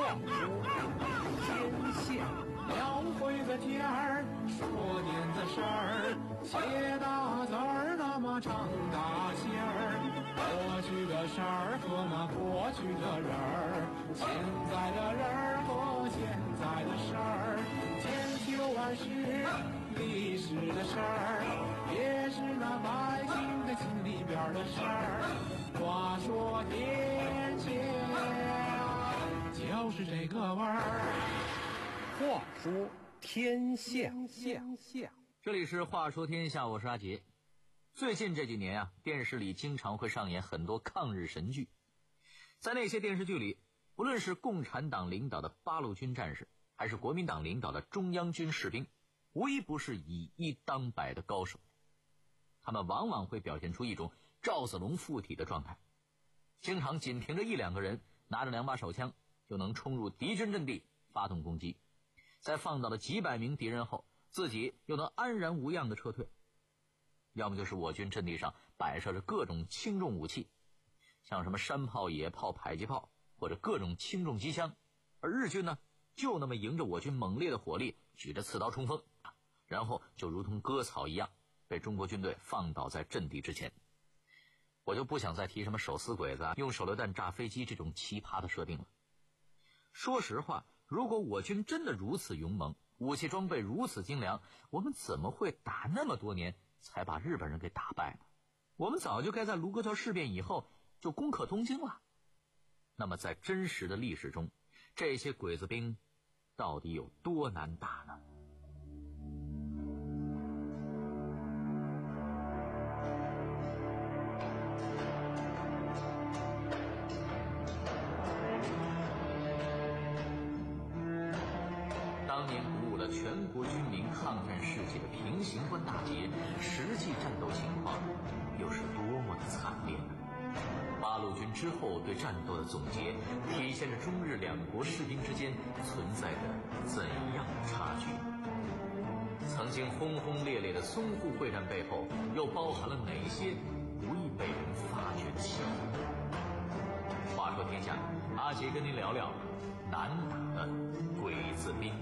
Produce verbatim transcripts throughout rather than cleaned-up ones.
话说天下， 描绘个天儿，说点子事儿，写大字儿，那么唱大戏儿。过去的事儿和那过去的人儿，现在的人儿和现在的事儿，千秋万世历史的事儿，也是那百姓的心里边的事儿。话说天下，就是这个味儿。 话说天下， 这里是话说天下，我是阿杰。最近这几年啊，电视里经常会上演很多抗日神剧。在那些电视剧里，不论是共产党领导的八路军战士，还是国民党领导的中央军士兵，无一不是以一当百的高手。他们往往会表现出一种赵子龙附体的状态，经常仅凭着一两个人拿着两把手枪就能冲入敌军阵地发动攻击，在放倒了几百名敌人后，自己又能安然无恙的撤退。要么就是我军阵地上摆设着各种轻重武器，像什么山炮、野炮、迫击炮，或者各种轻重机枪，而日军呢，就那么迎着我军猛烈的火力，举着刺刀冲锋，然后就如同割草一样被中国军队放倒在阵地之前。我就不想再提什么手撕鬼子啊、用手榴弹炸飞机这种奇葩的设定了。说实话，如果我军真的如此勇猛，武器装备如此精良，我们怎么会打那么多年才把日本人给打败呢？我们早就该在卢沟桥事变以后就攻克东京了。那么在真实的历史中，这些鬼子兵到底有多难打呢？当年鼓舞了全国军民抗战士气的平型关大捷，实际战斗情况又是多么的惨烈呢？八路军之后对战斗的总结，体现着中日两国士兵之间存在着怎样的差距？曾经轰轰烈烈的淞沪会战背后，又包含了哪些不易被人发掘的细节？话说天下，阿杰跟您聊聊难打的鬼子兵。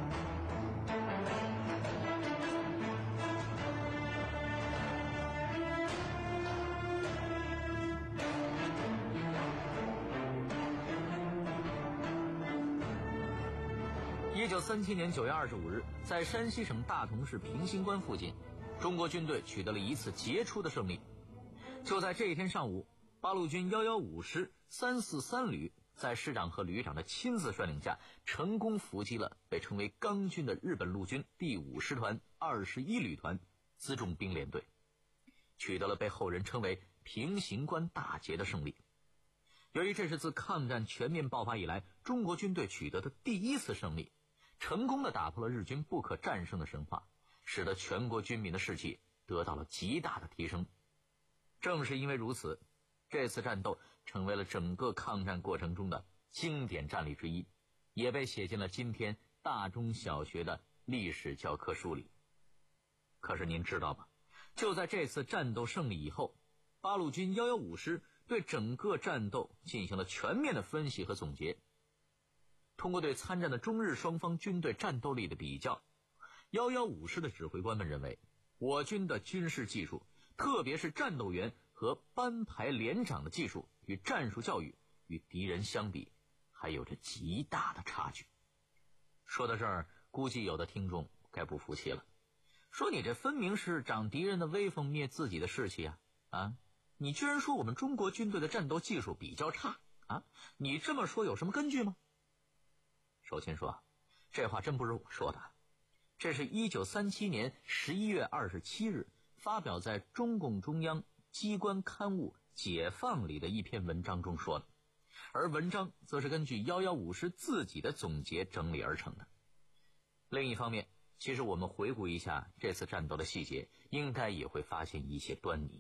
一九三七年九月二十五日，在山西省大同市平型关附近，中国军队取得了一次杰出的胜利。就在这一天上午，八路军一一五师三四三旅在师长和旅长的亲自率领下，成功伏击了被称为钢军的日本陆军第五师团二十一旅团辎重兵联队，取得了被后人称为平型关大捷的胜利。由于这是自抗战全面爆发以来中国军队取得的第一次胜利，成功的打破了日军不可战胜的神话，使得全国军民的士气得到了极大的提升。正是因为如此，这次战斗成为了整个抗战过程中的经典战例之一，也被写进了今天大中小学的历史教科书里。可是您知道吗？就在这次战斗胜利以后，八路军一一五师对整个战斗进行了全面的分析和总结。通过对参战的中日双方军队战斗力的比较，一一五师的指挥官们认为，我军的军事技术，特别是战斗员和班排连长的技术与战术教育，与敌人相比还有着极大的差距。说到这儿，估计有的听众该不服气了，说你这分明是长敌人的威风，灭自己的士气啊！啊，你居然说我们中国军队的战斗技术比较差啊？你这么说有什么根据吗？首先说，这话真不是我说的，这是一九三七年十一月二十七日发表在中共中央机关刊物《解放》里的一篇文章中说的，而文章则是根据一一五师自己的总结整理而成的。另一方面，其实我们回顾一下这次战斗的细节，应该也会发现一些端倪。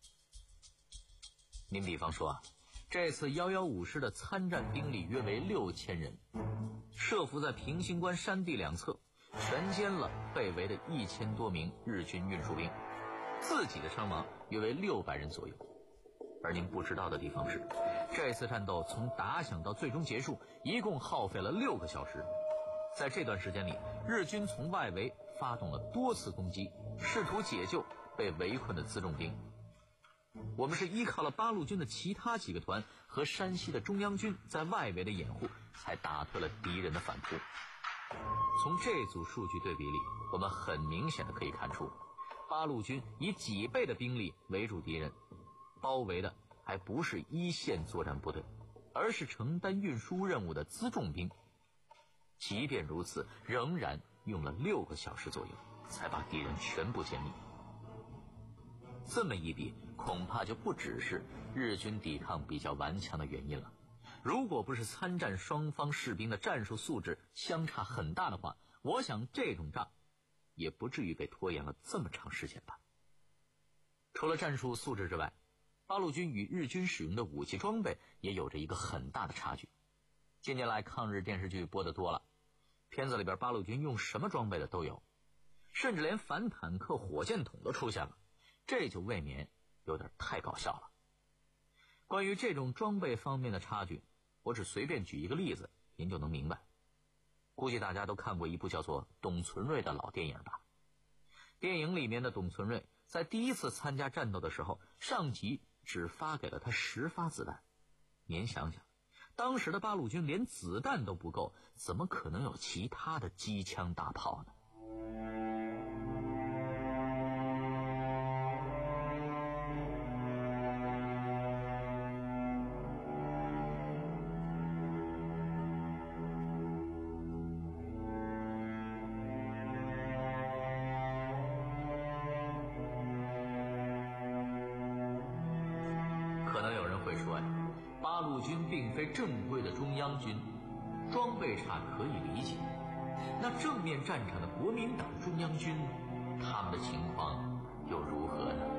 您比方说啊，这次一一五师的参战兵力约为六千人，设伏在平型关山地两侧，全歼了被围的一千多名日军运输兵，自己的伤亡约为六百人左右。而您不知道的地方是， 这次战斗从打响到最终结束，一共耗费了六个小时。在这段时间里，日军从外围发动了多次攻击，试图解救被围困的辎重兵。我们是依靠了八路军的其他几个团和山西的中央军在外围的掩护，才打退了敌人的反扑。从这组数据对比里，我们很明显的可以看出，八路军以几倍的兵力围住敌人，包围的还不是一线作战部队，而是承担运输任务的辎重兵。即便如此，仍然用了六个小时左右才把敌人全部歼灭。这么一比，恐怕就不只是日军抵抗比较顽强的原因了。如果不是参战双方士兵的战术素质相差很大的话，我想这种仗也不至于被拖延了这么长时间吧。除了战术素质之外，八路军与日军使用的武器装备也有着一个很大的差距。近年来抗日电视剧播得多了，片子里边八路军用什么装备的都有，甚至连反坦克火箭筒都出现了，这就未免有点太搞笑了。关于这种装备方面的差距，我只随便举一个例子，您就能明白。估计大家都看过一部叫做《董存瑞》的老电影吧。电影里面的董存瑞在第一次参加战斗的时候，上级只发给了他十发子弹。您想想，当时的八路军连子弹都不够，怎么可能有其他的机枪大炮呢？可能有人会说呀，八路军并非正规的中央军，装备差可以理解。那正面战场的国民党中央军，他们的情况又如何呢？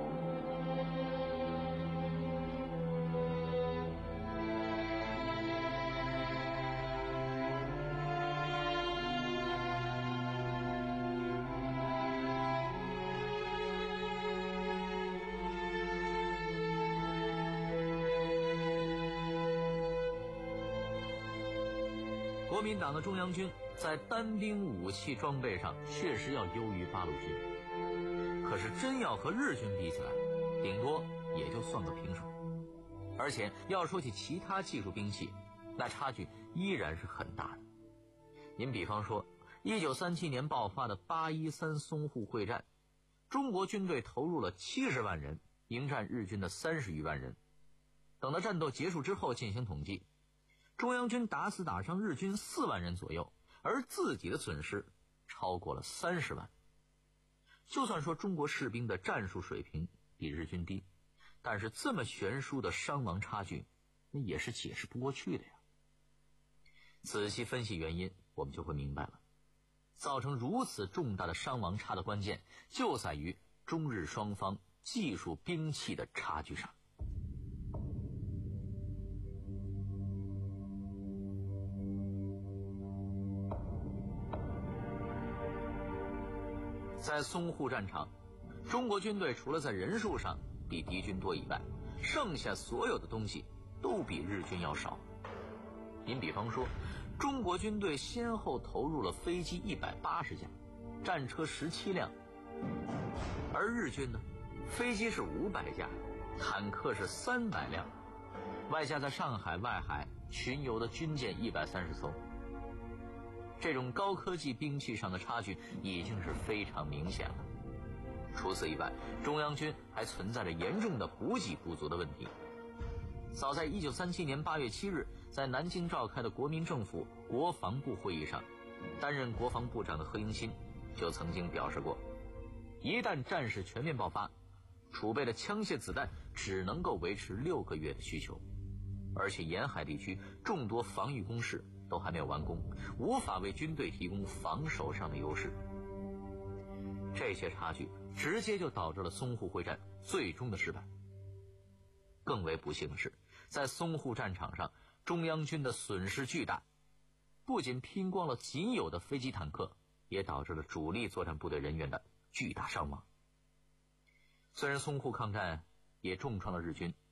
国民党的中央军在单兵武器装备上确实要优于八路军，可是真要和日军比起来，顶多也就算个平手。而且要说起其他技术兵器，那差距依然是很大的。您比方说一九三七年爆发的八一三淞沪会战，中国军队投入了七十万人迎战日军的三十余万人。等到战斗结束之后进行统计，中央军打死打伤日军四万人左右，而自己的损失超过了三十万。就算说中国士兵的战术水平比日军低，但是这么悬殊的伤亡差距，那也是解释不过去的呀。仔细分析原因，我们就会明白了，造成如此重大的伤亡差的关键，就在于中日双方技术兵器的差距上。在淞沪战场，中国军队除了在人数上比敌军多以外，剩下所有的东西都比日军要少。您比方说，中国军队先后投入了飞机一百八十架，战车十七辆，而日军呢，飞机是五百架，坦克是三百辆，外加在上海外海巡游的军舰一百三十艘。这种高科技兵器上的差距已经是非常明显了。除此以外，中央军还存在着严重的补给不足的问题。早在一九三七年八月七日，在南京召开的国民政府国防部会议上，担任国防部长的何应钦就曾经表示过，一旦战事全面爆发，储备的枪械子弹只能够维持六个月的需求，而且沿海地区众多防御工事都还没有完工，无法为军队提供防守上的优势。这些差距直接就导致了淞沪会战最终的失败。更为不幸的是，在淞沪战场上，中央军的损失巨大，不仅拼光了仅有的飞机坦克，也导致了主力作战部队人员的巨大伤亡。虽然淞沪抗战也重创了日军，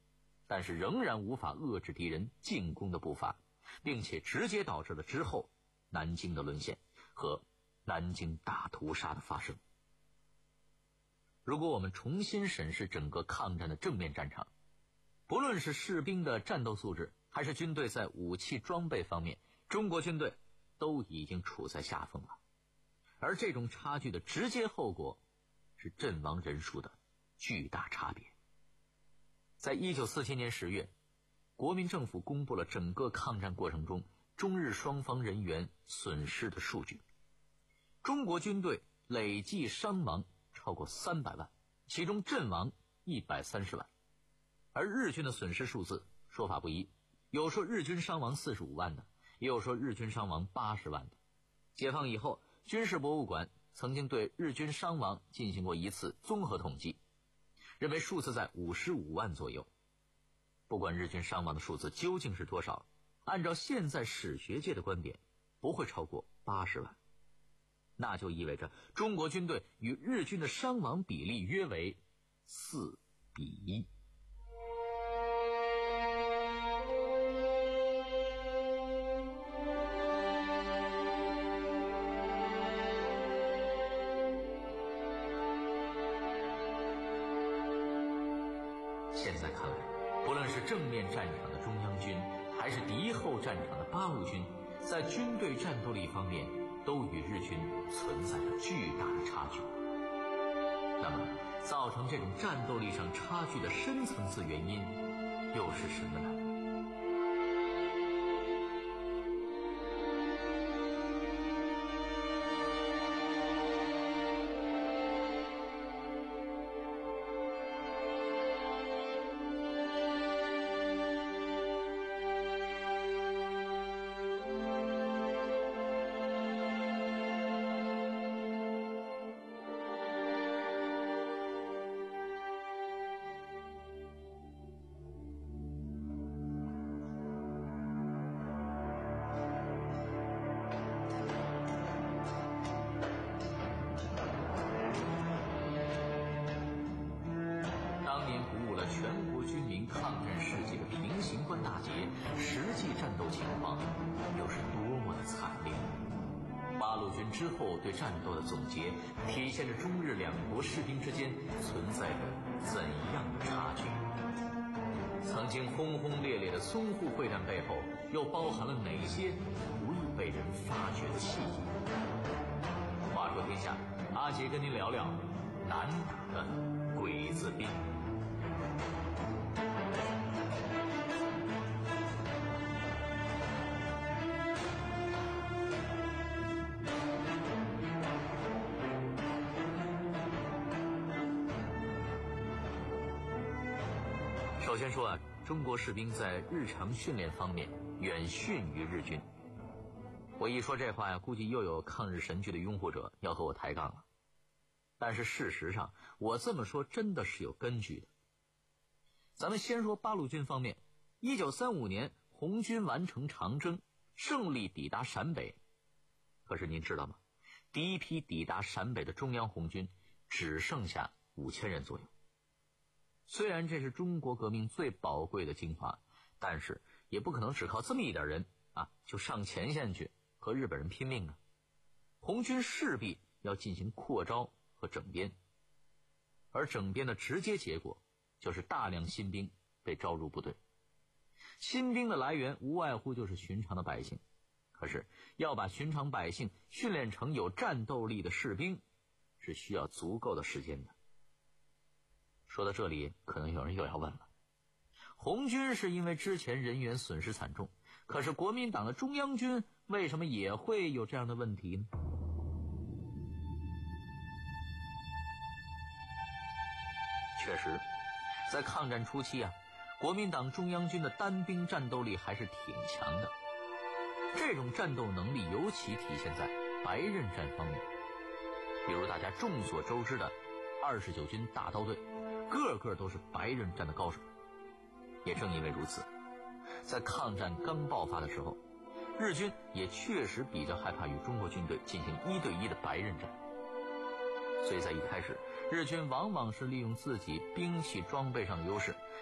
但是仍然无法遏制敌人进攻的步伐，并且直接导致了之后南京的沦陷和南京大屠杀的发生。如果我们重新审视整个抗战的正面战场，不论是士兵的战斗素质，还是军队在武器装备方面，中国军队都已经处在下风了。而这种差距的直接后果是阵亡人数的巨大差别。在一九四七年十月，国民政府公布了整个抗战过程中中日双方人员损失的数据。中国军队累计伤亡超过三百万，其中阵亡一百三十万。而日军的损失数字说法不一，有说日军伤亡四十五万的，也有说日军伤亡八十万的。解放以后，军事博物馆曾经对日军伤亡进行过一次综合统计，认为数字在五十五万左右。不管日军伤亡的数字究竟是多少，按照现在史学界的观点，不会超过八十万。那就意味着中国军队与日军的伤亡比例约为四比一。现在看来，不论是正面战场的中央军，还是敌后战场的八路军，在军队战斗力方面都与日军存在着巨大的差距。那么，造成这种战斗力上差距的深层次原因又是什么呢？全国军民抗战事迹的平型关大捷，实际战斗情况又是多么的惨烈。八路军之后对战斗的总结，体现着中日两国士兵之间存在着怎样的差距。曾经轰轰烈烈的淞沪会战背后，又包含了哪些不易被人发掘的气息？话说天下，阿杰跟您聊聊南打的鬼子兵。首先说啊，中国士兵在日常训练方面远逊于日军。我一说这话呀，估计又有抗日神剧的拥护者要和我抬杠了。但是事实上，我这么说真的是有根据的。咱们先说八路军方面，一九三五年红军完成长征，胜利抵达陕北。可是您知道吗？第一批抵达陕北的中央红军只剩下五千人左右。虽然这是中国革命最宝贵的精华，但是也不可能只靠这么一点人啊就上前线去和日本人拼命啊。红军势必要进行扩招和整编，而整编的直接结果就是大量新兵被招入部队。新兵的来源无外乎就是寻常的百姓，可是要把寻常百姓训练成有战斗力的士兵，是需要足够的时间的。说到这里，可能有人又要问了，红军是因为之前人员损失惨重，可是国民党的中央军为什么也会有这样的问题呢？确实，在抗战初期啊，国民党中央军的单兵战斗力还是挺强的。这种战斗能力尤其体现在白刃战方面，比如大家众所周知的二十九军大刀队，个个都是白刃战的高手。也正因为如此，在抗战刚爆发的时候，日军也确实比较害怕与中国军队进行一对一的白刃战。所以在一开始，日军往往是利用自己兵器装备上的优势，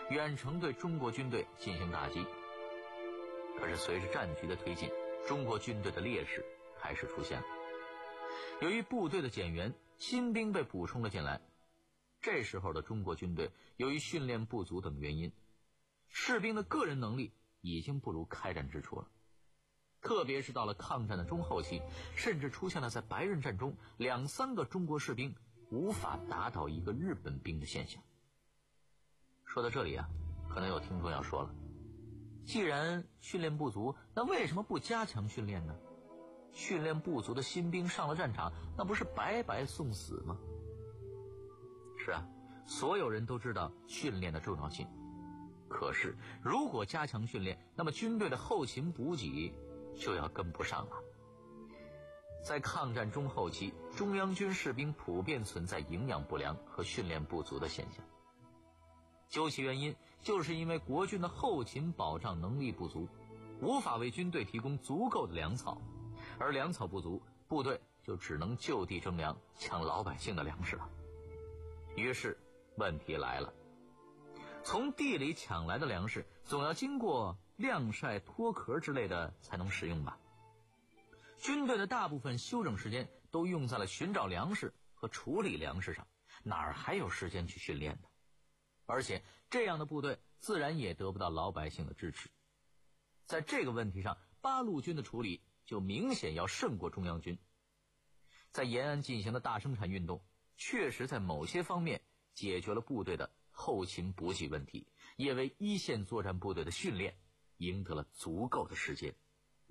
远程对中国军队进行打击。可是随着战局的推进，中国军队的劣势开始出现了。由于部队的减员，新兵被补充了进来。这时候的中国军队由于训练不足等原因，士兵的个人能力已经不如开战之初了。特别是到了抗战的中后期，甚至出现了在白刃战中两三个中国士兵无法打倒一个日本兵的现象。说到这里啊，可能有听众要说了，既然训练不足，那为什么不加强训练呢？训练不足的新兵上了战场，那不是白白送死吗？是啊，所有人都知道训练的重要性。可是如果加强训练，那么军队的后勤补给就要跟不上了。在抗战中后期，中央军士兵普遍存在营养不良和训练不足的现象。究其原因，就是因为国军的后勤保障能力不足，无法为军队提供足够的粮草，而粮草不足，部队就只能就地征粮，抢老百姓的粮食了。于是问题来了，从地里抢来的粮食总要经过晾晒、脱壳之类的才能食用吧。军队的大部分休整时间都用在了寻找粮食和处理粮食上，哪儿还有时间去训练呢？而且这样的部队自然也得不到老百姓的支持。在这个问题上，八路军的处理就明显要胜过中央军。在延安进行的大生产运动，确实在某些方面解决了部队的后勤补给问题，也为一线作战部队的训练赢得了足够的时间。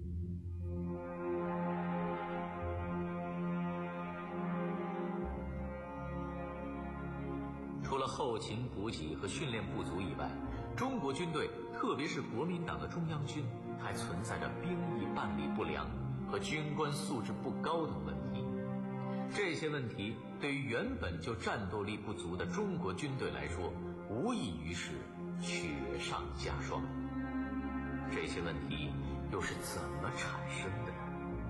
除了后勤补给和训练不足以外，中国军队，特别是国民党的中央军，还存在着兵役办理不良和军官素质不高等问题。这些问题对于原本就战斗力不足的中国军队来说，无异于是雪上加霜。这些问题又是怎么产生的呢？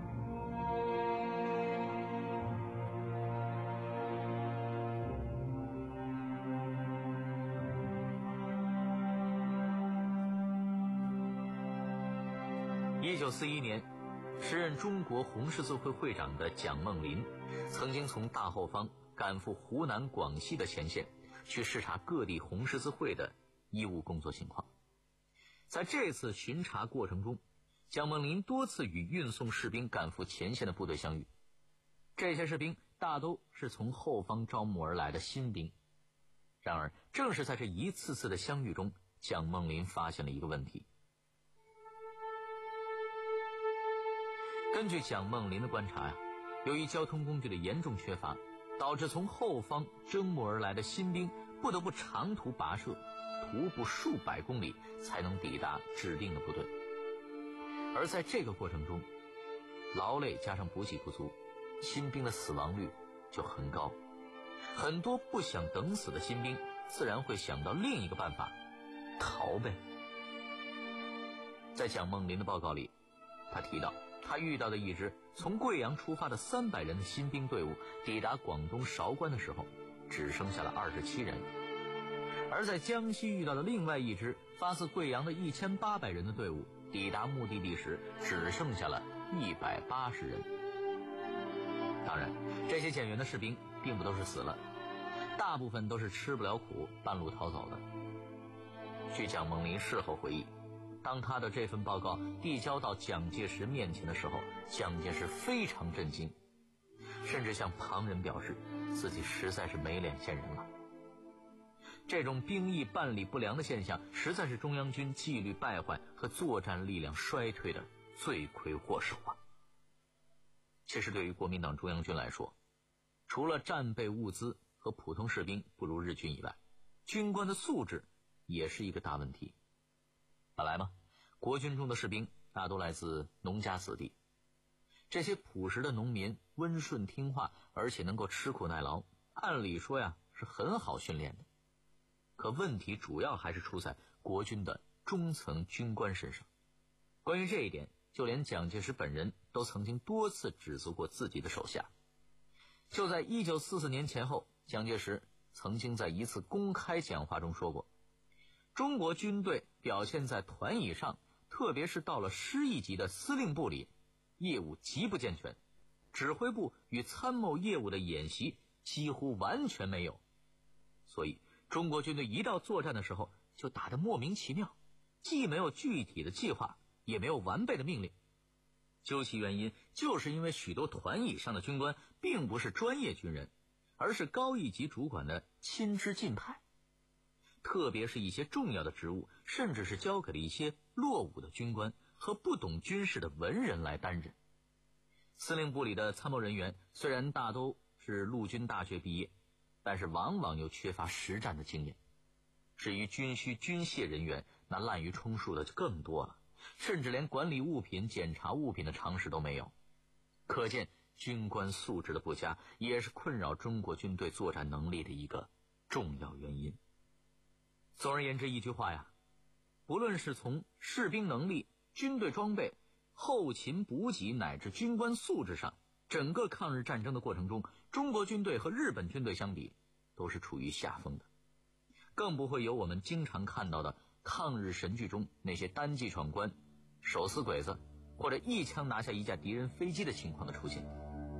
一九四一年，时任中国红十字会会长的蒋梦麟曾经从大后方赶赴湖南、广西的前线，去视察各地红十字会的医务工作情况。在这次巡查过程中，蒋梦麟多次与运送士兵赶赴前线的部队相遇。这些士兵大都是从后方招募而来的新兵。然而，正是在这一次次的相遇中，蒋梦麟发现了一个问题。根据蒋梦麟的观察呀，由于交通工具的严重缺乏，导致从后方征募而来的新兵不得不长途跋涉，徒步数百公里才能抵达指定的部队。而在这个过程中，劳累加上补给不足，新兵的死亡率就很高。很多不想等死的新兵自然会想到另一个办法，逃呗。在蒋梦麟的报告里，他提到他遇到的一支从贵阳出发的三百人的新兵队伍，抵达广东韶关的时候，只剩下了二十七人；而在江西遇到的另外一支发自贵阳的一千八百人的队伍，抵达目的地时，只剩下了一百八十人。当然，这些减员的士兵并不都是死了，大部分都是吃不了苦，半路逃走的。据蒋梦麟事后回忆，当他的这份报告递交到蒋介石面前的时候，蒋介石非常震惊，甚至向旁人表示自己实在是没脸见人了。这种兵役办理不良的现象，实在是中央军纪律败坏和作战力量衰退的罪魁祸首啊！其实对于国民党中央军来说，除了战备物资和普通士兵不如日军以外，军官的素质也是一个大问题。本来嘛，国军中的士兵大都来自农家子弟，这些朴实的农民温顺听话，而且能够吃苦耐劳，按理说呀是很好训练的。可问题主要还是出在国军的中层军官身上。关于这一点，就连蒋介石本人都曾经多次指责过自己的手下。就在一九四四年前后，蒋介石曾经在一次公开讲话中说过， 中国军队表现在团以上，特别是到了师一级的司令部里，业务极不健全，指挥部与参谋业务的演习几乎完全没有。所以中国军队一到作战的时候就打得莫名其妙，既没有具体的计划，也没有完备的命令。究其原因，就是因为许多团以上的军官并不是专业军人，而是高一级主管的亲支近派，特别是一些重要的职务，甚至是交给了一些落伍的军官和不懂军事的文人来担任。司令部里的参谋人员虽然大都是陆军大学毕业，但是往往又缺乏实战的经验。至于军需军械人员，那滥竽充数的就更多了，甚至连管理物品、检查物品的常识都没有。可见军官素质的不佳，也是困扰中国军队作战能力的一个重要原因。总而言之一句话呀，不论是从士兵能力、军队装备、后勤补给乃至军官素质上，整个抗日战争的过程中，中国军队和日本军队相比都是处于下风的，更不会有我们经常看到的抗日神剧中那些单骑闯关、手撕鬼子或者一枪拿下一架敌人飞机的情况的出现。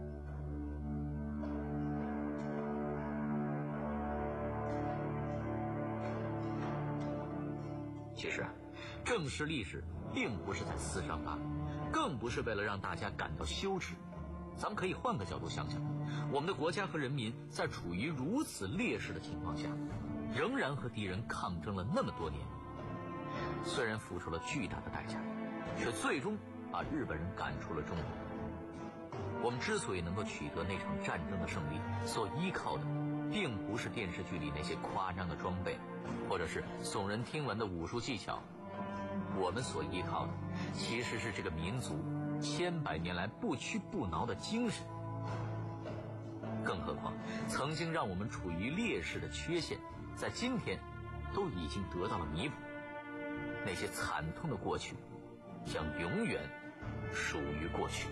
其实啊，正视历史并不是在厮杀吧，更不是为了让大家感到羞耻。咱们可以换个角度想想，我们的国家和人民在处于如此劣势的情况下，仍然和敌人抗争了那么多年，虽然付出了巨大的代价，却最终把日本人赶出了中国。我们之所以能够取得那场战争的胜利，所依靠的并不是电视剧里那些夸张的装备，或者是耸人听闻的武术技巧，我们所依靠的其实是这个民族千百年来不屈不挠的精神。更何况曾经让我们处于劣势的缺陷，在今天都已经得到了弥补。那些惨痛的过去将永远属于过去。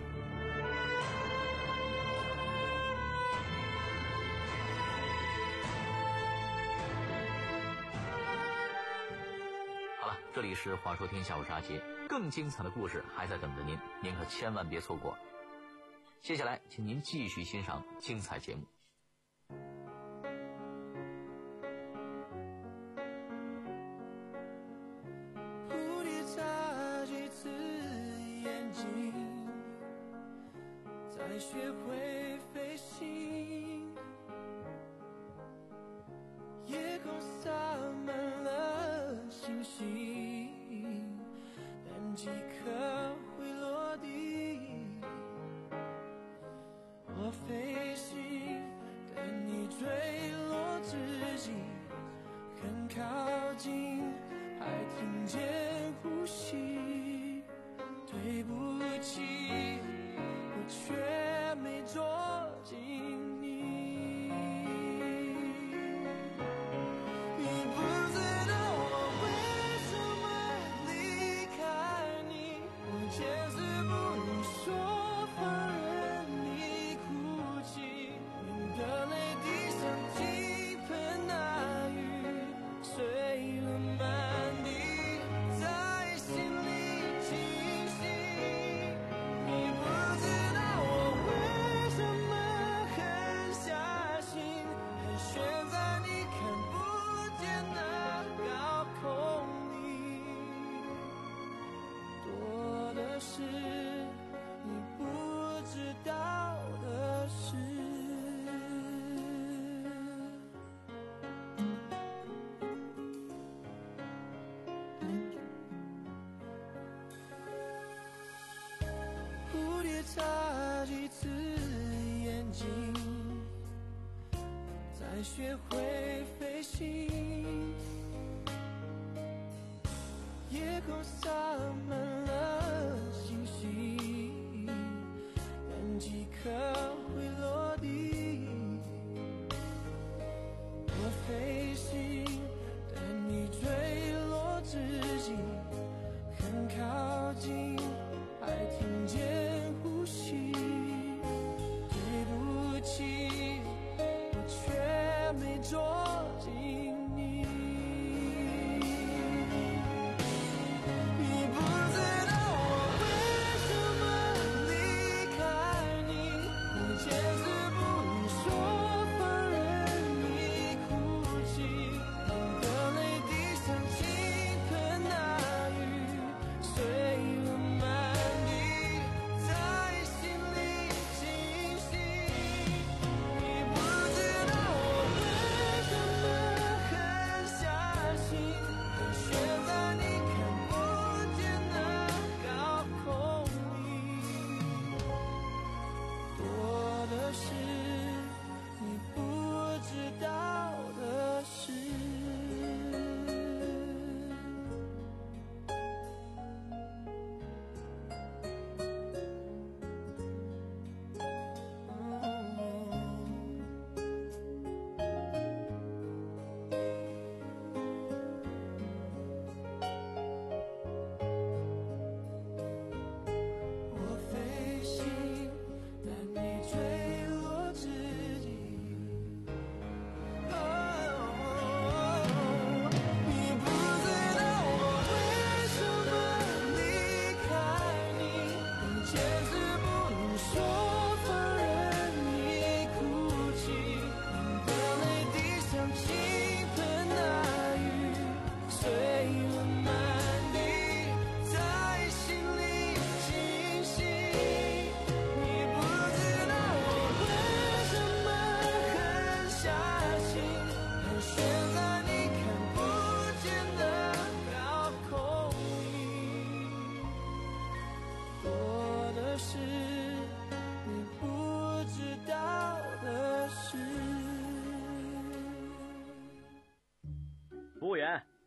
好了，这里是话说天下，我是阿杰，更精彩的故事还在等着您，您可千万别错过。接下来请您继续欣赏精彩节目。 蝴蝶眨几次眼睛，才学会飞行。夜空洒满了星星，但几颗会落地。我飞行，等你坠落之际，很靠近，还听见呼吸。对不起，我却没捉紧你。你不知道我为什么离开你，我坚持不能说放任你哭泣，你的泪滴像倾盆大雨，碎了满地，在心里清晰。你不知道我为什么狠下心，盘旋在你看不见的高空里，多的是你不知道的事。蝴蝶眨几次眼睛，才学会飞行。夜空洒满了星星，但几颗会落地。我飞行，但你坠落之际，很靠近，还听见呼吸。对不起，我却没捉紧你。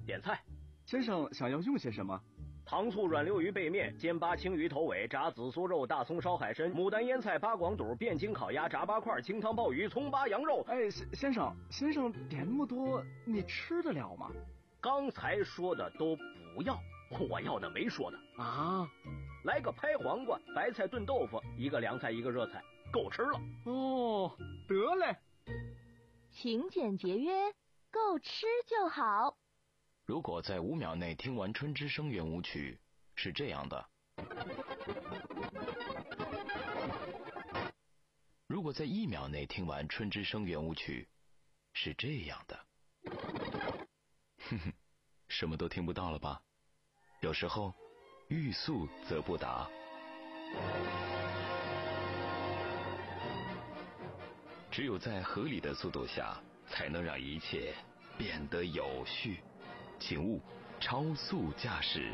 点菜。 先生想要用些什么？ 糖醋软溜鱼背面、煎八青鱼头尾、炸紫苏肉、大葱烧海参、牡丹腌菜、八广肚、汴京烤鸭、炸八块、清汤鲍鱼、葱八羊肉。 哎，先先生，先生点那么多，你吃得了吗？ 刚才说的都不要，我要的没说的啊。 来个拍黄瓜、白菜炖豆腐，一个凉菜一个热菜，够吃了。 哦，得嘞。 勤俭节约，够吃就好。 如果在五秒内听完《春之声》圆舞曲，是这样的；如果在一秒内听完《春之声》圆舞曲，是这样的。哼哼，什么都听不到了吧？有时候，欲速则不达。只有在合理的速度下，才能让一切变得有序。请勿超速驾驶。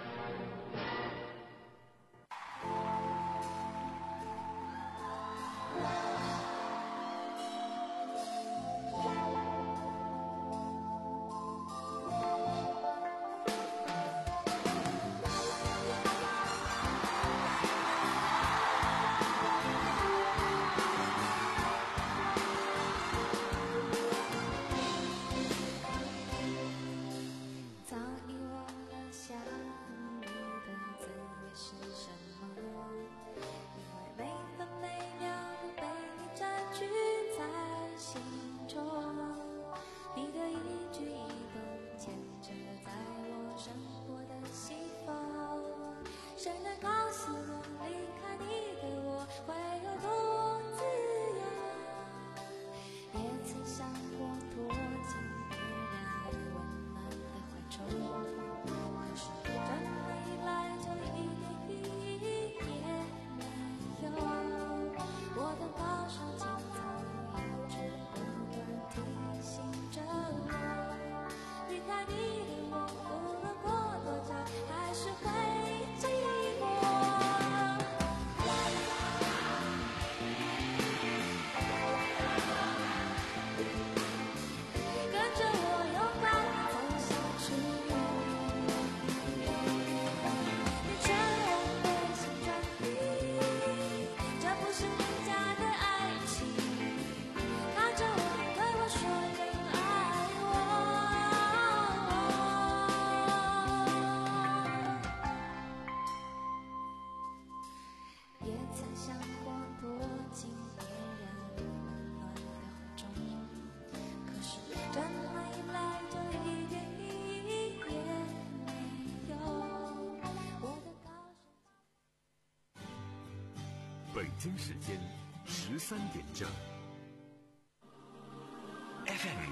北京时间十三点整。F M